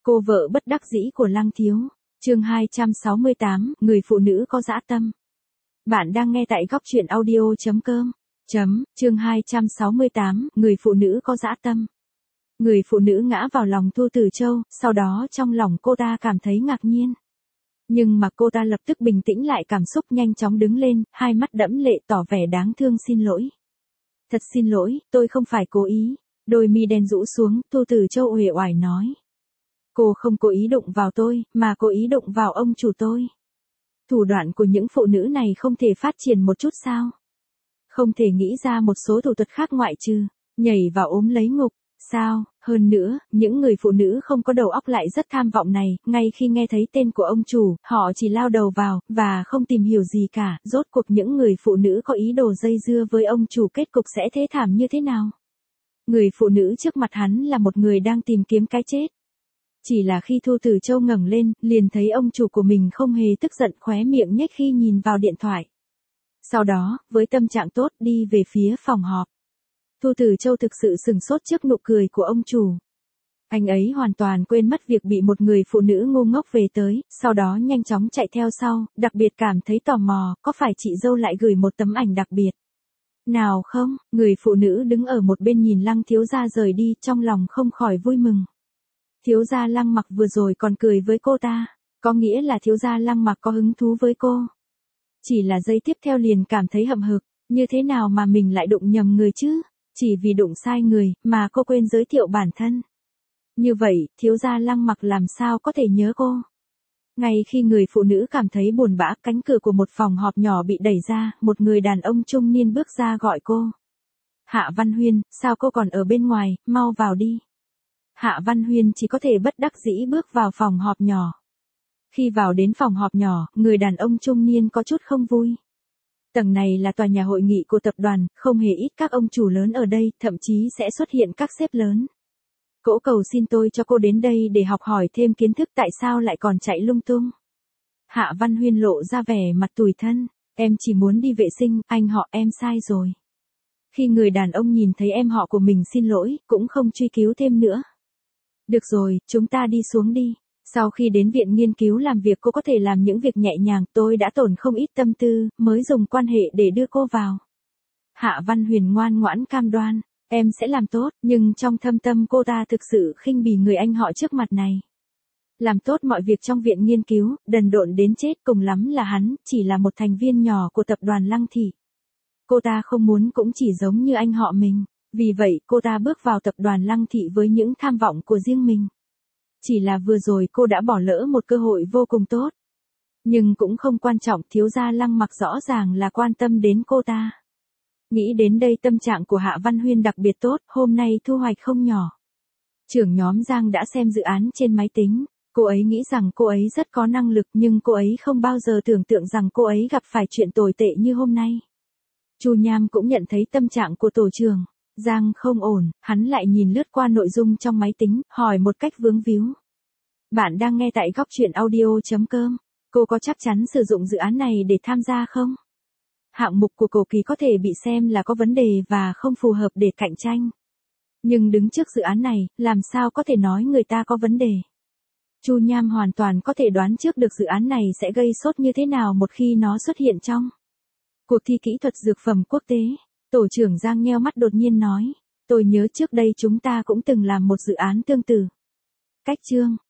Cô vợ bất đắc dĩ của Lăng Thiếu. Chương 268, người phụ nữ có dã tâm. Bạn đang nghe tại góc truyện audio.com. Chương 268, người phụ nữ có dã tâm. Người phụ nữ ngã vào lòng Thu Tử Châu, sau đó trong lòng cô ta cảm thấy ngạc nhiên. Nhưng mà cô ta lập tức bình tĩnh lại cảm xúc, nhanh chóng đứng lên, hai mắt đẫm lệ tỏ vẻ đáng thương xin lỗi. Thật xin lỗi, tôi không phải cố ý. Đôi mi đen rũ xuống, Thu Tử Châu uể oải nói. Cô không cố ý đụng vào tôi, mà cố ý đụng vào ông chủ tôi. Thủ đoạn của những phụ nữ này không thể phát triển một chút sao? Không thể nghĩ ra một số thủ thuật khác ngoại trừ nhảy vào ôm lấy ngục, sao? Hơn nữa, những người phụ nữ không có đầu óc lại rất tham vọng này, ngay khi nghe thấy tên của ông chủ, họ chỉ lao đầu vào, và không tìm hiểu gì cả, rốt cuộc những người phụ nữ có ý đồ dây dưa với ông chủ kết cục sẽ thế thảm như thế nào? Người phụ nữ trước mặt hắn là một người đang tìm kiếm cái chết. Chỉ là khi Thu Tử Châu ngẩng lên, liền thấy ông chủ của mình không hề tức giận, khóe miệng nhếch khi nhìn vào điện thoại. Sau đó, với tâm trạng tốt đi về phía phòng họp. Thu Tử Châu thực sự sửng sốt trước nụ cười của ông chủ. Anh ấy hoàn toàn quên mất việc bị một người phụ nữ ngu ngốc về tới, sau đó nhanh chóng chạy theo sau, đặc biệt cảm thấy tò mò, có phải chị dâu lại gửi một tấm ảnh đặc biệt? Nào không, người phụ nữ đứng ở một bên nhìn Lăng thiếu gia rời đi, trong lòng không khỏi vui mừng. Thiếu gia Lăng Mặc vừa rồi còn cười với cô ta, có nghĩa là thiếu gia Lăng Mặc có hứng thú với cô. Chỉ là giây tiếp theo liền cảm thấy hậm hực, như thế nào mà mình lại đụng nhầm người chứ? Chỉ vì đụng sai người, mà cô quên giới thiệu bản thân. Như vậy, thiếu gia Lăng Mặc làm sao có thể nhớ cô? Ngay khi người phụ nữ cảm thấy buồn bã, cánh cửa của một phòng họp nhỏ bị đẩy ra, một người đàn ông trung niên bước ra gọi cô. Hạ Văn Huyên, sao cô còn ở bên ngoài, mau vào đi. Hạ Văn Huyên chỉ có thể bất đắc dĩ bước vào phòng họp nhỏ. Khi vào đến phòng họp nhỏ, người đàn ông trung niên có chút không vui. Tầng này là tòa nhà hội nghị của tập đoàn, không hề ít các ông chủ lớn ở đây, thậm chí sẽ xuất hiện các sếp lớn. Cỗ cầu xin tôi cho cô đến đây để học hỏi thêm kiến thức, tại sao lại còn chạy lung tung. Hạ Văn Huyên lộ ra vẻ mặt tủi thân, em chỉ muốn đi vệ sinh, anh họ em sai rồi. Khi người đàn ông nhìn thấy em họ của mình xin lỗi, cũng không truy cứu thêm nữa. Được rồi, chúng ta đi xuống đi. Sau khi đến viện nghiên cứu làm việc cô có thể làm những việc nhẹ nhàng, tôi đã tổn không ít tâm tư, mới dùng quan hệ để đưa cô vào. Hạ Văn Huyền ngoan ngoãn cam đoan, em sẽ làm tốt, nhưng trong thâm tâm cô ta thực sự khinh bỉ người anh họ trước mặt này. Làm tốt mọi việc trong viện nghiên cứu, đần độn đến chết, cùng lắm là hắn, chỉ là một thành viên nhỏ của tập đoàn Lăng Thị. Cô ta không muốn cũng chỉ giống như anh họ mình, vì vậy cô ta bước vào tập đoàn Lăng Thị với những tham vọng của riêng mình. Chỉ là vừa rồi cô đã bỏ lỡ một cơ hội vô cùng tốt. Nhưng cũng không quan trọng, thiếu gia Lăng Mặc rõ ràng là quan tâm đến cô ta. Nghĩ đến đây tâm trạng của Hạ Văn Huyên đặc biệt tốt, hôm nay thu hoạch không nhỏ. Trưởng nhóm Giang đã xem dự án trên máy tính, cô ấy nghĩ rằng cô ấy rất có năng lực, nhưng cô ấy không bao giờ tưởng tượng rằng cô ấy gặp phải chuyện tồi tệ như hôm nay. Chu Nham cũng nhận thấy tâm trạng của tổ trưởng Giang không ổn, hắn lại nhìn lướt qua nội dung trong máy tính, hỏi một cách vướng víu. Bạn đang nghe tại góc truyện audio.com, cô có chắc chắn sử dụng dự án này để tham gia không? Hạng mục của cổ kỳ có thể bị xem là có vấn đề và không phù hợp để cạnh tranh. Nhưng đứng trước dự án này, làm sao có thể nói người ta có vấn đề? Chu Nham hoàn toàn có thể đoán trước được dự án này sẽ gây sốt như thế nào một khi nó xuất hiện trong cuộc thi kỹ thuật dược phẩm quốc tế. Tổ trưởng Giang nheo mắt đột nhiên nói, tôi nhớ trước đây chúng ta cũng từng làm một dự án tương tự. Cách chương